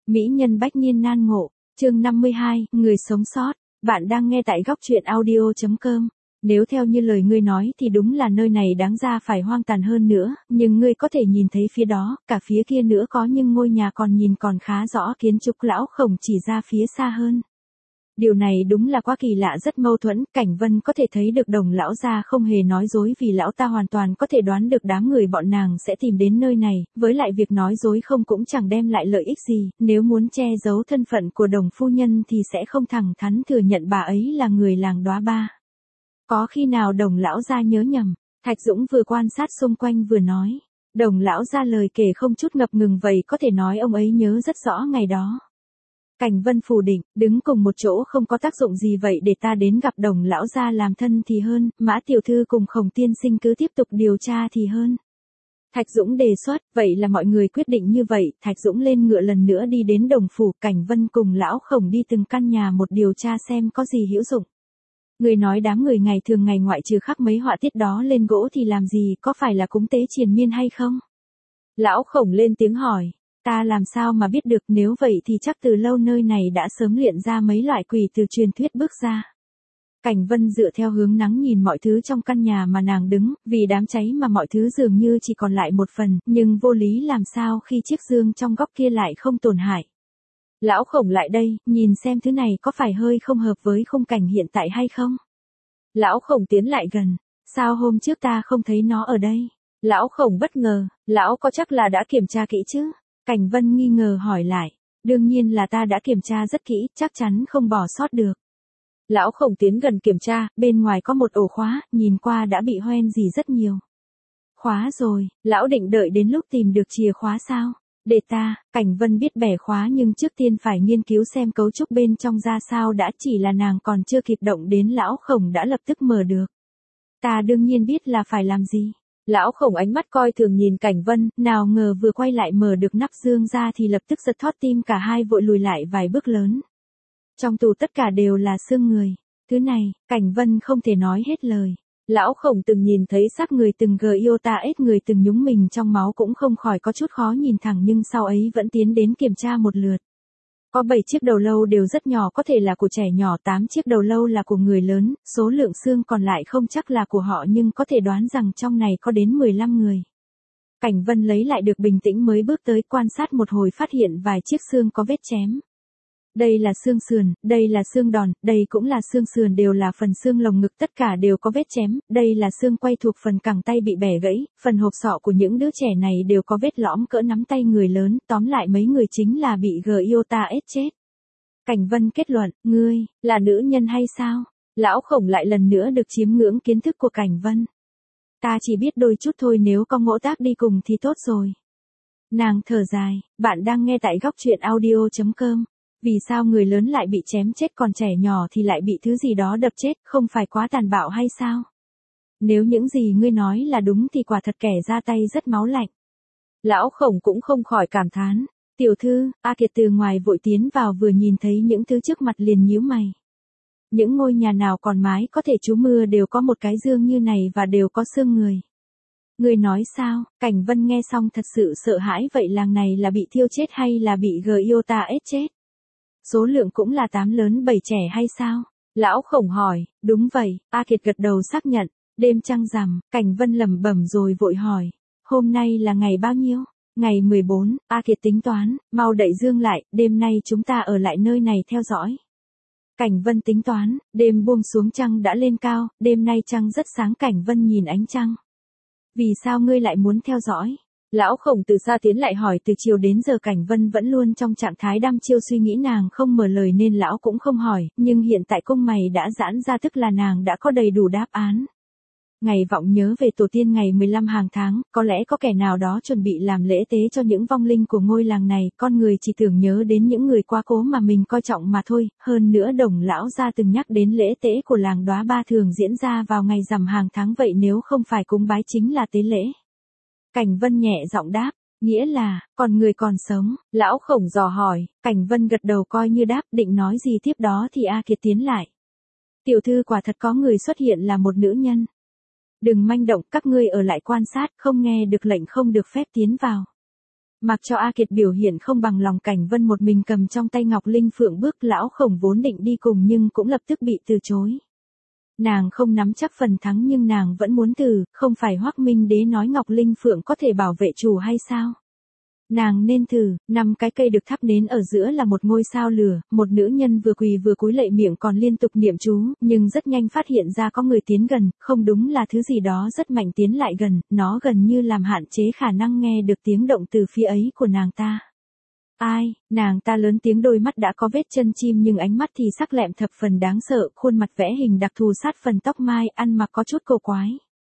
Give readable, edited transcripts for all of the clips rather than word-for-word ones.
Mỹ nhân bách niên nan ngộ, chương 52, người sống sót. Bạn đang nghe tại góc truyện audio.com. Nếu theo như lời ngươi nói thì đúng là nơi này đáng ra phải hoang tàn hơn nữa, nhưng ngươi có thể nhìn thấy phía đó, cả phía kia nữa có nhưng ngôi nhà còn nhìn còn khá rõ. Kiến trúc Lão Khổng chỉ ra phía xa hơn. Điều này đúng là quá kỳ lạ, rất mâu thuẫn. Cảnh Vân có thể thấy được Đồng lão gia không hề nói dối, vì lão ta hoàn toàn có thể đoán được đám người bọn nàng sẽ tìm đến nơi này, với lại việc nói dối không cũng chẳng đem lại lợi ích gì. Nếu muốn che giấu thân phận của Đồng phu nhân thì sẽ không thẳng thắn thừa nhận bà ấy là người làng Đóa Ba. Có khi nào Đồng lão gia nhớ nhầm? Thạch Dũng vừa quan sát xung quanh vừa nói. Đồng lão gia lời kể không chút ngập ngừng, vậy có thể nói ông ấy nhớ rất rõ ngày đó. Cảnh Vân phủ định, đứng cùng một chỗ không có tác dụng gì, vậy để ta đến gặp Đồng lão gia làm thân thì hơn, Mã tiểu thư cùng Khổng tiên sinh cứ tiếp tục điều tra thì hơn. Thạch Dũng đề xuất, vậy là mọi người quyết định như vậy. Thạch Dũng lên ngựa lần nữa đi đến Đồng phủ. Cảnh Vân cùng Lão Khổng đi từng căn nhà một điều tra xem có gì hữu dụng. Người nói đám người ngày thường ngày ngoại trừ khắc mấy họa tiết đó lên gỗ thì làm gì, có phải là cúng tế triền miên hay không? Lão Khổng lên tiếng hỏi. Ta làm sao mà biết được, nếu vậy thì chắc từ lâu nơi này đã sớm luyện ra mấy loại quỷ từ truyền thuyết bước ra. Cảnh Vân dựa theo hướng nắng nhìn mọi thứ trong căn nhà mà nàng đứng, vì đám cháy mà mọi thứ dường như chỉ còn lại một phần, nhưng vô lý làm sao khi chiếc dương trong góc kia lại không tổn hại. Lão Khổng lại đây, nhìn xem thứ này có phải hơi không hợp với khung cảnh hiện tại hay không. Lão Khổng tiến lại gần, sao hôm trước ta không thấy nó ở đây? Lão Khổng bất ngờ, lão có chắc là đã kiểm tra kỹ chứ? Cảnh Vân nghi ngờ hỏi lại. Đương nhiên là ta đã kiểm tra rất kỹ, chắc chắn không bỏ sót được. Lão Khổng tiến gần kiểm tra, bên ngoài có một ổ khóa, nhìn qua đã bị hoen gì rất nhiều. Khóa rồi, lão định đợi đến lúc tìm được chìa khóa sao? Để ta. Cảnh Vân biết bẻ khóa nhưng trước tiên phải nghiên cứu xem cấu trúc bên trong ra sao đã, chỉ là nàng còn chưa kịp động đến Lão Khổng đã lập tức mở được. Ta đương nhiên biết là phải làm gì. Lão Khổng ánh mắt coi thường nhìn Cảnh Vân, nào ngờ vừa quay lại mở được nắp dương ra thì lập tức giật thót tim, cả hai vội lùi lại vài bước lớn. Trong tủ tất cả đều là xương người. Thứ này, Cảnh Vân không thể nói hết lời. Lão Khổng từng nhìn thấy xác người, từng iota ếch người, từng nhúng mình trong máu, cũng không khỏi có chút khó nhìn thẳng, nhưng sau ấy vẫn tiến đến kiểm tra một lượt. Có 7 chiếc đầu lâu đều rất nhỏ, có thể là của trẻ nhỏ, 8 chiếc đầu lâu là của người lớn, số lượng xương còn lại không chắc là của họ, nhưng có thể đoán rằng trong này có đến 15 người. Cảnh Vân lấy lại được bình tĩnh mới bước tới quan sát một hồi, phát hiện vài chiếc xương có vết chém. Đây là xương sườn, đây là xương đòn, đây cũng là xương sườn, đều là phần xương lồng ngực, tất cả đều có vết chém. Đây là xương quay thuộc phần cẳng tay bị bẻ gãy, phần hộp sọ của những đứa trẻ này đều có vết lõm cỡ nắm tay người lớn, tóm lại mấy người chính là bị iota ếch chết. Cảnh Vân kết luận, ngươi, là nữ nhân hay sao? Lão Khổng lại lần nữa được chiếm ngưỡng kiến thức của Cảnh Vân. Ta chỉ biết đôi chút thôi, nếu có ngỗ tác đi cùng thì tốt rồi. Nàng thở dài, bạn đang nghe tại góc truyện audio.com. Vì sao người lớn lại bị chém chết còn trẻ nhỏ thì lại bị thứ gì đó đập chết, không phải quá tàn bạo hay sao? Nếu những gì ngươi nói là đúng thì quả thật kẻ ra tay rất máu lạnh. Lão Khổng cũng không khỏi cảm thán. Tiểu thư, A Kiệt từ ngoài vội tiến vào, vừa nhìn thấy những thứ trước mặt liền nhíu mày. Những ngôi nhà nào còn mái có thể trú mưa đều có một cái dương như này và đều có xương người. Ngươi nói sao? Cảnh Vân nghe xong thật sự sợ hãi, vậy làng này là bị thiêu chết hay là bị iota ếch chết? Số lượng cũng là 8 lớn 7 trẻ hay sao? Lão Khổng hỏi. Đúng vậy, A Kiệt gật đầu xác nhận. Đêm trăng rằm, Cảnh Vân lẩm bẩm rồi vội hỏi. Hôm nay là ngày bao nhiêu? Ngày 14, A Kiệt tính toán, mau đậy dương lại, đêm nay chúng ta ở lại nơi này theo dõi. Cảnh Vân tính toán, đêm buông xuống trăng đã lên cao, đêm nay trăng rất sáng. Cảnh Vân nhìn ánh trăng. Vì sao ngươi lại muốn theo dõi? Lão Khổng từ xa tiến lại hỏi. Từ chiều đến giờ Cảnh Vân vẫn luôn trong trạng thái đăm chiêu suy nghĩ, nàng không mở lời nên lão cũng không hỏi, nhưng hiện tại cung mày đã giãn ra, tức là nàng đã có đầy đủ đáp án. Ngày vọng nhớ về tổ tiên ngày 15 hàng tháng, có lẽ có kẻ nào đó chuẩn bị làm lễ tế cho những vong linh của ngôi làng này, con người chỉ tưởng nhớ đến những người quá cố mà mình coi trọng mà thôi, hơn nữa Đồng lão gia từng nhắc đến lễ tế của làng Đóa Ba thường diễn ra vào ngày rằm hàng tháng, vậy nếu không phải cúng bái chính là tế lễ. Cảnh Vân nhẹ giọng đáp, nghĩa là, còn người còn sống. Lão Khổng dò hỏi. Cảnh Vân gật đầu coi như đáp, định nói gì tiếp đó thì A Kiệt tiến lại. Tiểu thư, quả thật có người xuất hiện là một nữ nhân. Đừng manh động, các ngươi ở lại quan sát, không nghe được lệnh không được phép tiến vào. Mặc cho A Kiệt biểu hiện không bằng lòng, Cảnh Vân một mình cầm trong tay Ngọc Linh Phượng bước. Lão Khổng vốn định đi cùng nhưng cũng lập tức bị từ chối. Nàng không nắm chắc phần thắng nhưng nàng vẫn muốn thử, không phải Hoắc Minh Đế nói Ngọc Linh Phượng có thể bảo vệ chủ hay sao? Nàng nên thử. 5 cái cây được thắp nến ở giữa là một ngôi sao lửa, một nữ nhân vừa quỳ vừa cúi lạy, miệng còn liên tục niệm chú, nhưng rất nhanh phát hiện ra có người tiến gần, không đúng là thứ gì đó rất mạnh tiến lại gần, nó gần như làm hạn chế khả năng nghe được tiếng động từ phía ấy của nàng ta. Ai? Nàng ta lớn tiếng, đôi mắt đã có vết chân chim nhưng ánh mắt thì sắc lẹm thập phần đáng sợ, khuôn mặt vẽ hình đặc thù sát phần tóc mai, ăn mặc có chút cổ quái.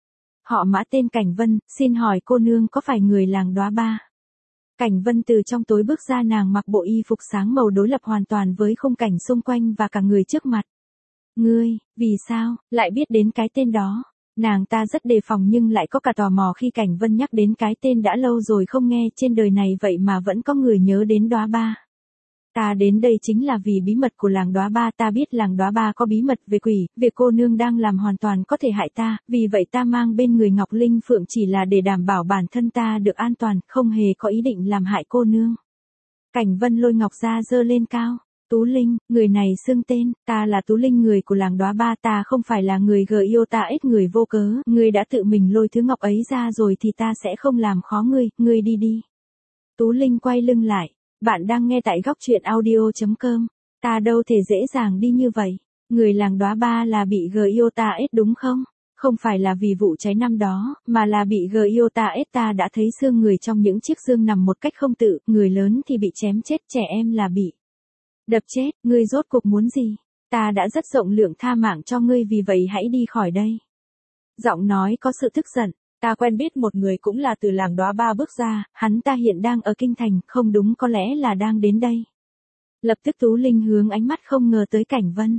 Họ Mã, tên Cảnh Vân, xin hỏi cô nương có phải người làng Đóa Ba? Cảnh Vân từ trong tối bước ra, nàng mặc bộ y phục sáng màu đối lập hoàn toàn với khung cảnh xung quanh và cả người trước mặt. Ngươi, vì sao, lại biết đến cái tên đó? Nàng ta rất đề phòng nhưng lại có cả tò mò khi Cảnh Vân nhắc đến cái tên đã lâu rồi không nghe trên đời này vậy mà vẫn có người nhớ đến Đóa Ba. Ta đến đây chính là vì bí mật của làng Đóa Ba, ta biết làng Đóa Ba có bí mật về quỷ, việc cô nương đang làm hoàn toàn có thể hại ta, vì vậy ta mang bên người Ngọc Linh Phượng chỉ là để đảm bảo bản thân ta được an toàn, không hề có ý định làm hại cô nương. Cảnh Vân lôi ngọc ra giơ lên cao. Tú Linh, người này xưng tên, ta là Tú Linh, người của làng Đóa Ba, ta không phải là người yêu ta ít người vô cớ, ngươi đã tự mình lôi thứ ngọc ấy ra rồi thì ta sẽ không làm khó ngươi đi đi. Tú Linh quay lưng lại. Bạn đang nghe tại góc truyện audio.com. Ta đâu thể dễ dàng đi như vậy. Người làng Đóa Ba là bị yêu ta ít đúng không? Không phải là vì vụ cháy năm đó, mà là bị yêu ta ít. Ta đã thấy xương người trong những chiếc xương nằm một cách không tự, người lớn thì bị chém chết, trẻ em là bị đập chết. Ngươi rốt cuộc muốn gì? Ta đã rất rộng lượng tha mạng cho ngươi, vì vậy hãy đi khỏi đây. Giọng nói có sự tức giận. Ta quen biết một người cũng là từ làng Đóa Ba bước ra, hắn ta hiện đang ở kinh thành, không đúng, có lẽ là đang đến đây. Lập tức Tú Linh hướng ánh mắt không ngờ tới Cảnh Vân.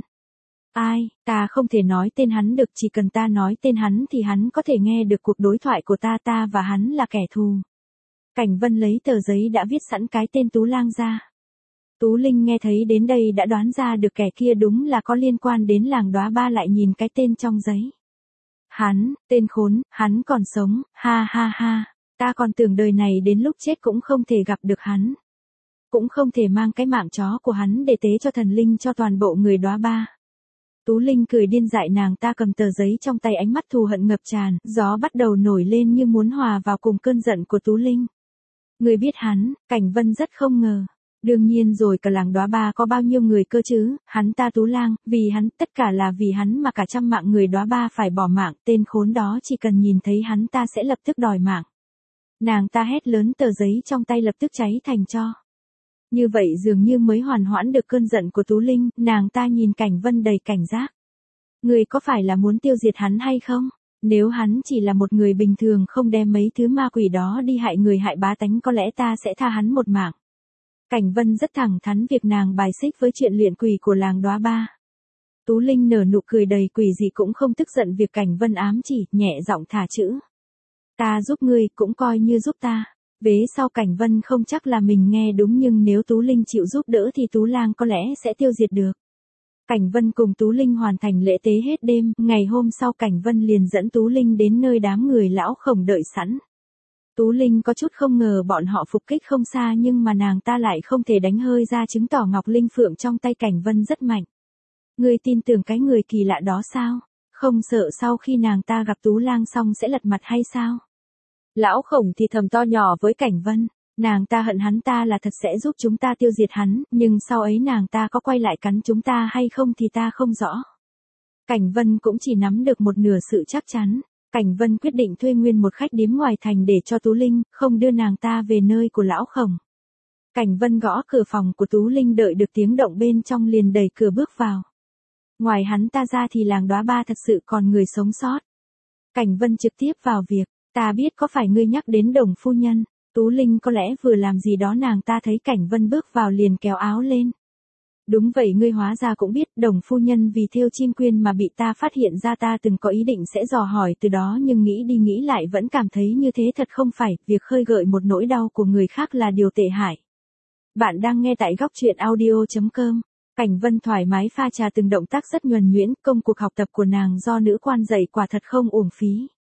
Ai? Ta không thể nói tên hắn được, chỉ cần ta nói tên hắn thì hắn có thể nghe được cuộc đối thoại của ta và hắn là kẻ thù. Cảnh Vân lấy tờ giấy đã viết sẵn cái tên Tú Lang ra. Tú Linh nghe thấy đến đây đã đoán ra được kẻ kia đúng là có liên quan đến làng Đóa Ba, lại nhìn cái tên trong giấy. Hắn, tên khốn, hắn còn sống, ha ha ha, ta còn tưởng đời này đến lúc chết cũng không thể gặp được hắn. Cũng không thể mang cái mạng chó của hắn để tế cho thần linh cho toàn bộ người Đóa Ba. Tú Linh cười điên dại, nàng ta cầm tờ giấy trong tay, ánh mắt thù hận ngập tràn, gió bắt đầu nổi lên như muốn hòa vào cùng cơn giận của Tú Linh. Người biết hắn? Cảnh Vân rất không ngờ. Đương nhiên rồi, cả làng Đóa Ba có bao nhiêu người cơ chứ, hắn ta Tú Lang, vì hắn, tất cả là vì hắn mà cả trăm mạng người Đóa Ba phải bỏ mạng, tên khốn đó chỉ cần nhìn thấy hắn ta sẽ lập tức đòi mạng. Nàng ta hét lớn, tờ giấy trong tay lập tức cháy thành tro. Như vậy dường như mới hoàn hoãn được cơn giận của Tú Linh, nàng ta nhìn Cảnh Vân đầy cảnh giác. Người có phải là muốn tiêu diệt hắn hay không? Nếu hắn chỉ là một người bình thường không đem mấy thứ ma quỷ đó đi hại người hại bá tánh, có lẽ ta sẽ tha hắn một mạng. Cảnh Vân rất thẳng thắn việc nàng bài xích với chuyện luyện quỷ của làng Đóa Ba. Tú Linh nở nụ cười đầy quỷ dị, cũng không tức giận việc Cảnh Vân ám chỉ, nhẹ giọng thả chữ. Ta giúp ngươi, cũng coi như giúp ta. Vế sau Cảnh Vân không chắc là mình nghe đúng, nhưng nếu Tú Linh chịu giúp đỡ thì Tú Lang có lẽ sẽ tiêu diệt được. Cảnh Vân cùng Tú Linh hoàn thành lễ tế hết đêm, ngày hôm sau Cảnh Vân liền dẫn Tú Linh đến nơi đám người Lão Khổng đợi sẵn. Tú Linh có chút không ngờ bọn họ phục kích không xa, nhưng mà nàng ta lại không thể đánh hơi ra, chứng tỏ Ngọc Linh Phượng trong tay Cảnh Vân rất mạnh. Ngươi tin tưởng cái người kỳ lạ đó sao? Không sợ sau khi nàng ta gặp Tú Lang xong sẽ lật mặt hay sao? Lão Khổng thì thầm to nhỏ với Cảnh Vân. Nàng ta hận hắn ta là thật sẽ giúp chúng ta tiêu diệt hắn, nhưng sau ấy nàng ta có quay lại cắn chúng ta hay không thì ta không rõ. Cảnh Vân cũng chỉ nắm được một nửa sự chắc chắn. Cảnh Vân quyết định thuê nguyên một khách điếm ngoài thành để cho Tú Linh, không đưa nàng ta về nơi của Lão Khổng. Cảnh Vân gõ cửa phòng của Tú Linh, đợi được tiếng động bên trong liền đẩy cửa bước vào. Ngoài hắn ta ra thì làng Đóa Ba thật sự còn người sống sót. Cảnh Vân trực tiếp vào việc. Ta biết có phải ngươi nhắc đến Đồng phu nhân. Tú Linh có lẽ vừa làm gì đó, nàng ta thấy Cảnh Vân bước vào liền kéo áo lên. Đúng vậy, ngươi hóa ra cũng biết, Đồng phu nhân vì thêu chim quyên mà bị ta phát hiện ra, ta từng có ý định sẽ dò hỏi từ đó, nhưng nghĩ đi nghĩ lại vẫn cảm thấy như thế thật không phải, việc khơi gợi một nỗi đau của người khác là điều tệ hại. Bạn đang nghe tại góc truyện audio.com. Cảnh Vân thoải mái pha trà, từng động tác rất nhuần nhuyễn, công cuộc học tập của nàng do nữ quan dạy quả thật không uổng phí.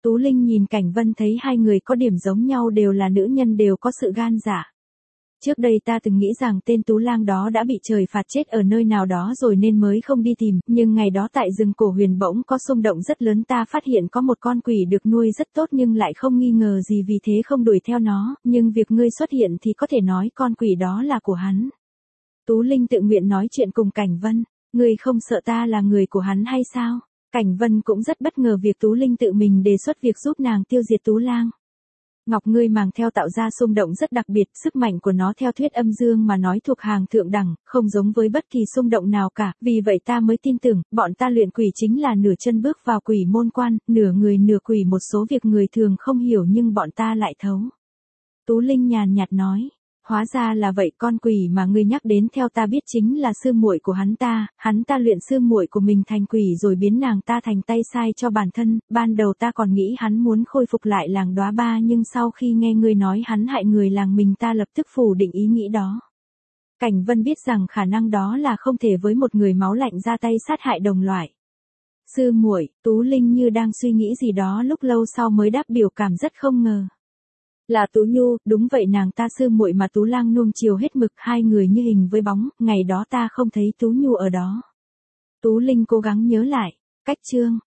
Tú Linh nhìn Cảnh Vân thấy hai người có điểm giống nhau, đều là nữ nhân, đều có sự gan dạ. Trước đây ta từng nghĩ rằng tên Tú Lang đó đã bị trời phạt chết ở nơi nào đó rồi nên mới không đi tìm, nhưng ngày đó tại rừng Cổ Huyền bỗng có xung động rất lớn, ta phát hiện có một con quỷ được nuôi rất tốt nhưng lại không nghi ngờ gì, vì thế không đuổi theo nó, nhưng việc ngươi xuất hiện thì có thể nói con quỷ đó là của hắn. Tú Linh tự nguyện nói chuyện cùng Cảnh Vân, ngươi không sợ ta là người của hắn hay sao? Cảnh Vân cũng rất bất ngờ việc Tú Linh tự mình đề xuất việc giúp nàng tiêu diệt Tú Lang. Ngọc ngươi mang theo tạo ra xung động rất đặc biệt, sức mạnh của nó theo thuyết âm dương mà nói thuộc hàng thượng đẳng, không giống với bất kỳ xung động nào cả, vì vậy ta mới tin tưởng, bọn ta luyện quỷ chính là nửa chân bước vào quỷ môn quan, nửa người nửa quỷ, một số việc người thường không hiểu nhưng bọn ta lại thấu. Tú Linh nhàn nhạt nói, hóa ra là vậy, con quỷ mà ngươi nhắc đến theo ta biết chính là sư muội của hắn ta luyện sư muội của mình thành quỷ rồi biến nàng ta thành tay sai cho bản thân, ban đầu ta còn nghĩ hắn muốn khôi phục lại làng Đóa Ba, nhưng sau khi nghe ngươi nói hắn hại người làng mình ta lập tức phủ định ý nghĩ đó. Cảnh Vân biết rằng khả năng đó là không thể với một người máu lạnh ra tay sát hại đồng loại. Sư muội, Tú Linh như đang suy nghĩ gì đó lúc lâu sau mới đáp, biểu cảm rất không ngờ. Là Tú Nhu, đúng vậy, nàng ta sư muội mà Tú Lang nuông chiều hết mực, hai người như hình với bóng, ngày đó ta không thấy Tú Nhu ở đó. Tú Linh cố gắng nhớ lại, cách chương